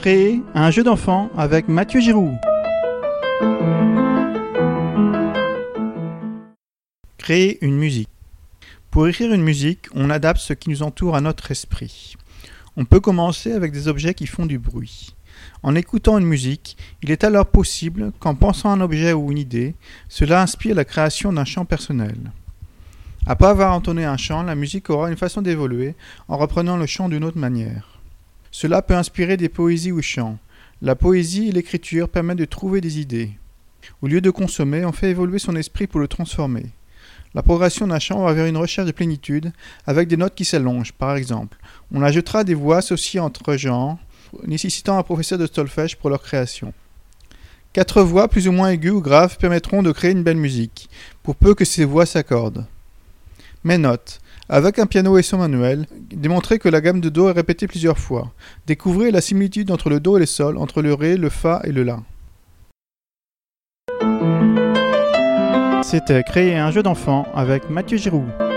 Créer un jeu d'enfant avec Mathieu Giroux. Créer une musique. Pour écrire une musique, on adapte ce qui nous entoure à notre esprit. On peut commencer avec des objets qui font du bruit. En écoutant une musique, il est alors possible qu'en pensant à un objet ou une idée, cela inspire la création d'un chant personnel. Après avoir entonné un chant, la musique aura une façon d'évoluer en reprenant le chant d'une autre manière. Cela peut inspirer des poésies ou chants. La poésie et l'écriture permettent de trouver des idées. Au lieu de consommer, on fait évoluer son esprit pour le transformer. La progression d'un chant va vers une recherche de plénitude avec des notes qui s'allongent, par exemple. On ajoutera des voix associées entre genres, nécessitant un professeur de solfège pour leur création. 4 voix plus ou moins aiguës ou graves permettront de créer une belle musique, pour peu que ces voix s'accordent. Mais note, avec un piano et son manuel, démontrez que la gamme de Do est répétée plusieurs fois. Découvrez la similitude entre le Do et le Sol, entre le Ré, le Fa et le La. C'était Créer un jeu d'enfant avec Mathieu Giroux.